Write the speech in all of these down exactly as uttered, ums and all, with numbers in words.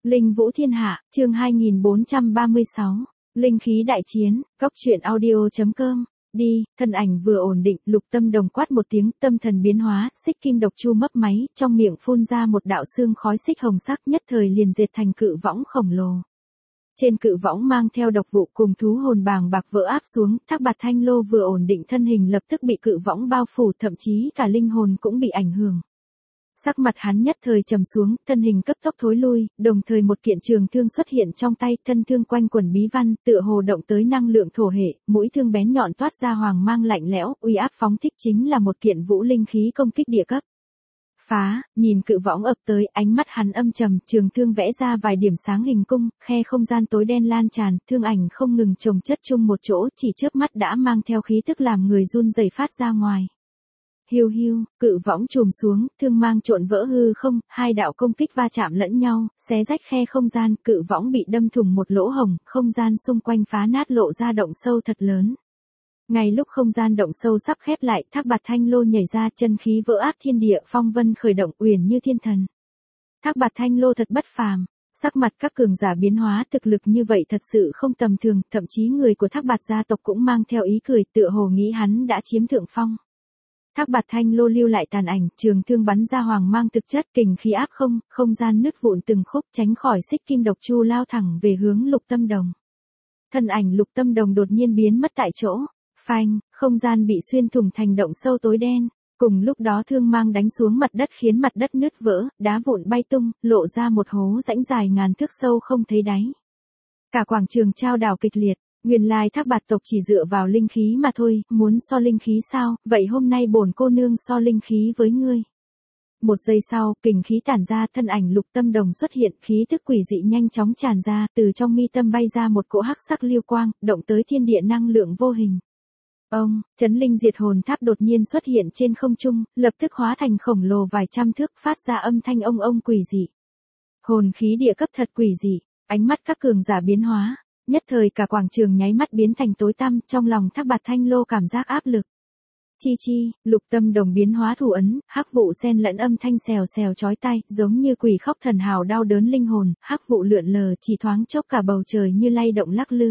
Linh Vũ Thiên Hạ, chương hai nghìn bốn trăm ba mươi sáu. Linh khí đại chiến, góc truyện audio.com. Đi, thân ảnh vừa ổn định, Lục Tâm Đồng quát một tiếng, tâm thần biến hóa, xích kim độc chu mấp máy, trong miệng phun ra một đạo xương khói xích hồng sắc, nhất thời liền dệt thành cự võng khổng lồ. Trên cự võng mang theo độc vụ cùng thú hồn bàng bạc vỡ áp xuống, Thác Bạt Thanh Lô vừa ổn định thân hình lập tức bị cự võng bao phủ, thậm chí cả linh hồn cũng bị ảnh hưởng. Sắc mặt hắn nhất thời trầm xuống, thân hình cấp tốc thối lui, đồng thời một kiện trường thương xuất hiện trong tay, thân thương quanh quần bí văn, tựa hồ động tới năng lượng thổ hệ, mũi thương bén nhọn toát ra hoàng mang lạnh lẽo, uy áp phóng thích chính là một kiện vũ linh khí công kích địa cấp. Phá, nhìn cự võng ập tới, ánh mắt hắn âm trầm, trường thương vẽ ra vài điểm sáng hình cung, khe không gian tối đen lan tràn, thương ảnh không ngừng chồng chất chung một chỗ, chỉ chớp mắt đã mang theo khí tức làm người run rẩy phát ra ngoài. Hiu hiu, cự võng trùm xuống, thương mang trộn vỡ hư không, hai đạo công kích va chạm lẫn nhau, xé rách khe không gian, cự võng bị đâm thủng một lỗ hổng, không gian xung quanh phá nát lộ ra động sâu thật lớn. Ngay lúc không gian động sâu sắp khép lại, Thác Bạt Thanh Lô nhảy ra, chân khí vỡ áp thiên địa, phong vân khởi động, uyển như thiên thần. Thác Bạt Thanh Lô thật bất phàm, sắc mặt các cường giả biến hóa, thực lực như vậy thật sự không tầm thường, thậm chí người của Thác Bạt gia tộc cũng mang theo ý cười, tựa hồ nghĩ hắn đã chiếm thượng phong. Thác Bạt Thanh Lô lưu lại tàn ảnh, trường thương bắn ra hoàng mang thực chất, kình khí áp không, không gian nứt vụn từng khúc, tránh khỏi xích kim độc chu lao thẳng về hướng Lục Tâm Đồng. Thân ảnh Lục Tâm Đồng đột nhiên biến mất tại chỗ, phanh, không gian bị xuyên thủng thành động sâu tối đen. Cùng lúc đó thương mang đánh xuống mặt đất khiến mặt đất nứt vỡ, đá vụn bay tung, lộ ra một hố rãnh dài ngàn thước sâu không thấy đáy. Cả quảng trường trao đảo kịch liệt. Nguyên lai Thác Bạt tộc chỉ dựa vào linh khí mà thôi, muốn so linh khí sao, vậy hôm nay bổn cô nương so linh khí với ngươi. Một giây sau, kình khí tản ra, thân ảnh Lục Tâm Đồng xuất hiện, khí tức quỷ dị nhanh chóng tràn ra, từ trong mi tâm bay ra một cỗ hắc sắc lưu quang, động tới thiên địa năng lượng vô hình. Ông, chấn linh diệt hồn tháp đột nhiên xuất hiện trên không trung, lập tức hóa thành khổng lồ vài trăm thước, phát ra âm thanh ông ông quỷ dị. Hồn khí địa cấp thật quỷ dị, ánh mắt các cường giả biến hóa. Nhất thời cả quảng trường nháy mắt biến thành tối tăm, trong lòng Thác Bạt Thanh Lô cảm giác áp lực. Chi chi, Lục Tâm Đồng biến hóa thủ ấn, hắc vụ xen lẫn âm thanh xèo xèo chói tai, giống như quỷ khóc thần hào đau đớn linh hồn, hắc vụ lượn lờ, chỉ thoáng chốc cả bầu trời như lay động lắc lư.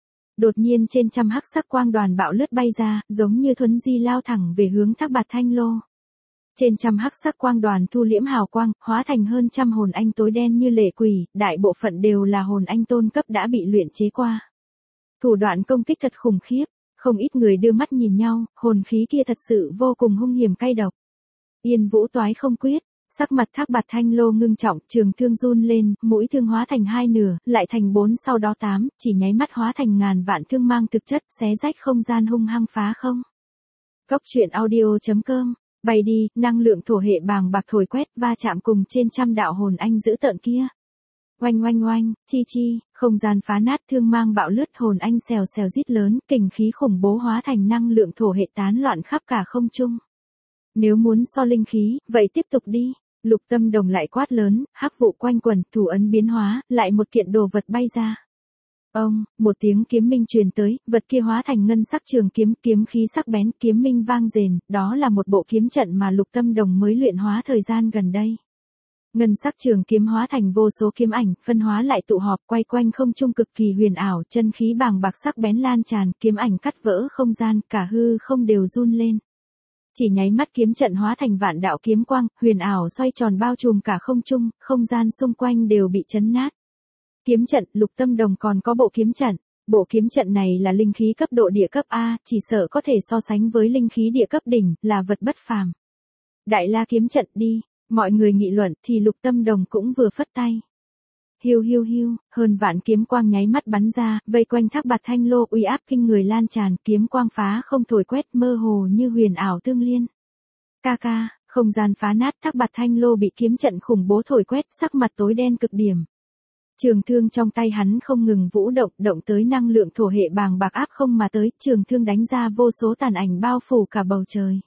Đột nhiên trên trăm hắc sắc quang đoàn bạo lướt bay ra, giống như thuấn di lao thẳng về hướng Thác Bạt Thanh Lô. Trên trăm hắc sắc quang đoàn thu liễm hào quang, hóa thành hơn trăm hồn anh tối đen như lệ quỷ, đại bộ phận đều là hồn anh tôn cấp đã bị luyện chế qua. Thủ đoạn công kích thật khủng khiếp, không ít người đưa mắt nhìn nhau, hồn khí kia thật sự vô cùng hung hiểm cay độc. Yên Vũ toái không quyết, sắc mặt Thác Bạt Thanh Lô ngưng trọng, trường thương run lên, mũi thương hóa thành hai nửa, lại thành bốn sau đó tám, chỉ nháy mắt hóa thành ngàn vạn thương mang thực chất, xé rách không gian hung hăng phá không. Góc truyện audio.com. Bay đi, năng lượng thổ hệ bàng bạc thổi quét, va chạm cùng trên trăm đạo hồn anh dữ tợn kia. Oanh oanh oanh, chi chi, không gian phá nát, thương mang bạo lướt, hồn anh xèo xèo rít lớn, kình khí khủng bố hóa thành năng lượng thổ hệ tán loạn khắp cả không trung. Nếu muốn so linh khí, vậy tiếp tục đi. Lục Tâm Đồng lại quát lớn, hắc vụ quanh quần, thủ ấn biến hóa, lại một kiện đồ vật bay ra. Ông, một tiếng kiếm minh truyền tới, vật kia hóa thành ngân sắc trường kiếm, kiếm khí sắc bén, kiếm minh vang rền, đó là một bộ kiếm trận mà Lục Tâm Đồng mới luyện hóa thời gian gần đây. Ngân sắc trường kiếm hóa thành vô số kiếm ảnh, phân hóa lại tụ họp, quay quanh không trung cực kỳ huyền ảo, chân khí bàng bạc sắc bén lan tràn, kiếm ảnh cắt vỡ không gian, cả hư không đều run lên. Chỉ nháy mắt kiếm trận hóa thành vạn đạo kiếm quang, huyền ảo xoay tròn bao trùm cả không trung, không gian xung quanh đều bị chấn nát. Kiếm trận, Lục Tâm Đồng còn có bộ kiếm trận. Bộ kiếm trận này là linh khí cấp độ địa cấp A, chỉ sợ có thể so sánh với linh khí địa cấp đỉnh, là vật bất phàm. Đại La kiếm trận đi, mọi người nghị luận thì Lục Tâm Đồng cũng vừa phất tay. Hiu hiu hiu, hơn vạn kiếm quang nháy mắt bắn ra, vây quanh Thác Bạt Thanh Lô, uy áp kinh người lan tràn, kiếm quang phá không thổi quét, mơ hồ như huyền ảo tương liên. Ca ca, không gian phá nát, Thác Bạt Thanh Lô bị kiếm trận khủng bố thổi quét, sắc mặt tối đen cực điểm. Trường thương trong tay hắn không ngừng vũ động, động tới năng lượng thổ hệ bàng bạc áp không mà tới, trường thương đánh ra vô số tàn ảnh bao phủ cả bầu trời.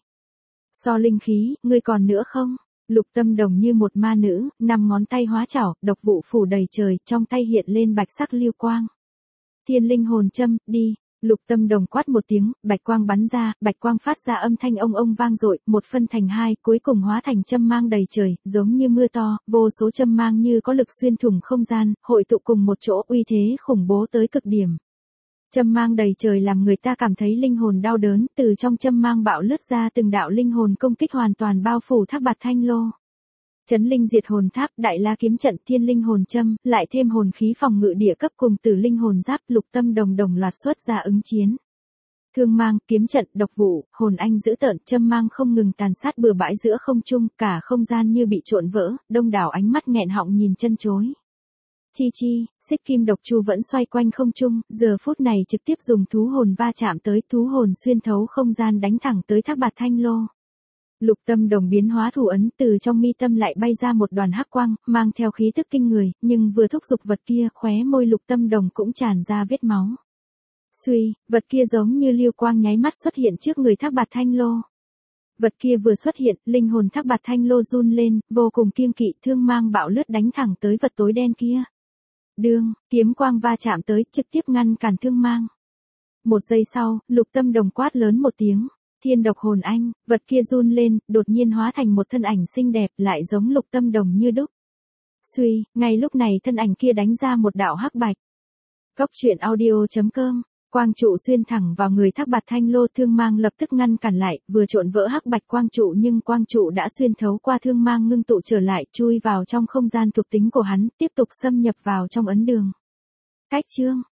So linh khí, ngươi còn nữa không? Lục Tâm Đồng như một ma nữ, năm ngón tay hóa chảo, độc vụ phủ đầy trời, trong tay hiện lên bạch sắc lưu quang. Thiên linh hồn châm, đi, Lục Tâm Đồng quát một tiếng, bạch quang bắn ra, bạch quang phát ra âm thanh ông ông vang dội, một phân thành hai, cuối cùng hóa thành châm mang đầy trời, giống như mưa to, vô số châm mang như có lực xuyên thủng không gian, hội tụ cùng một chỗ, uy thế khủng bố tới cực điểm. Châm mang đầy trời làm người ta cảm thấy linh hồn đau đớn, từ trong châm mang bạo lướt ra từng đạo linh hồn công kích hoàn toàn bao phủ Thác Bạt Thanh Lô. Chấn linh diệt hồn tháp, đại la kiếm trận, thiên linh hồn châm, lại thêm hồn khí phòng ngự địa cấp cùng tử linh hồn giáp, Lục Tâm Đồng đồng loạt xuất ra ứng chiến. Thương mang, kiếm trận, độc vụ, hồn anh dữ tợn, châm mang không ngừng tàn sát bừa bãi giữa không trung, cả không gian như bị trộn vỡ, đông đảo ánh mắt nghẹn họng nhìn chân chối. Chi chi, xích kim độc chu vẫn xoay quanh không trung, giờ phút này trực tiếp dùng thú hồn va chạm tới, thú hồn xuyên thấu không gian đánh thẳng tới Thác Bạt Thanh Lô. Lục Tâm Đồng biến hóa thủ ấn, từ trong mi tâm lại bay ra một đoàn hắc quang, mang theo khí tức kinh người, nhưng vừa thúc giục vật kia, khóe môi Lục Tâm Đồng cũng tràn ra vết máu. Suy, vật kia giống như lưu quang nháy mắt xuất hiện trước người Thác Bạt Thanh Lô. Vật kia vừa xuất hiện, linh hồn Thác Bạt Thanh Lô run lên, vô cùng kiêng kỵ, thương mang bạo lướt đánh thẳng tới vật tối đen kia. Đương, kiếm quang va chạm tới, trực tiếp ngăn cản thương mang. Một giây sau, Lục Tâm Đồng quát lớn một tiếng. Thiên độc hồn anh, vật kia run lên, đột nhiên hóa thành một thân ảnh xinh đẹp, lại giống Lục Tâm Đồng như đúc. Suy, ngay lúc này thân ảnh kia đánh ra một đạo hắc bạch. Cốc truyện audio chấm com, quang trụ xuyên thẳng vào người Thác Bạt Thanh Lô, thương mang lập tức ngăn cản lại, vừa trộn vỡ hắc bạch quang trụ nhưng quang trụ đã xuyên thấu qua thương mang ngưng tụ trở lại, chui vào trong không gian thuộc tính của hắn, tiếp tục xâm nhập vào trong ấn đường. Cách chương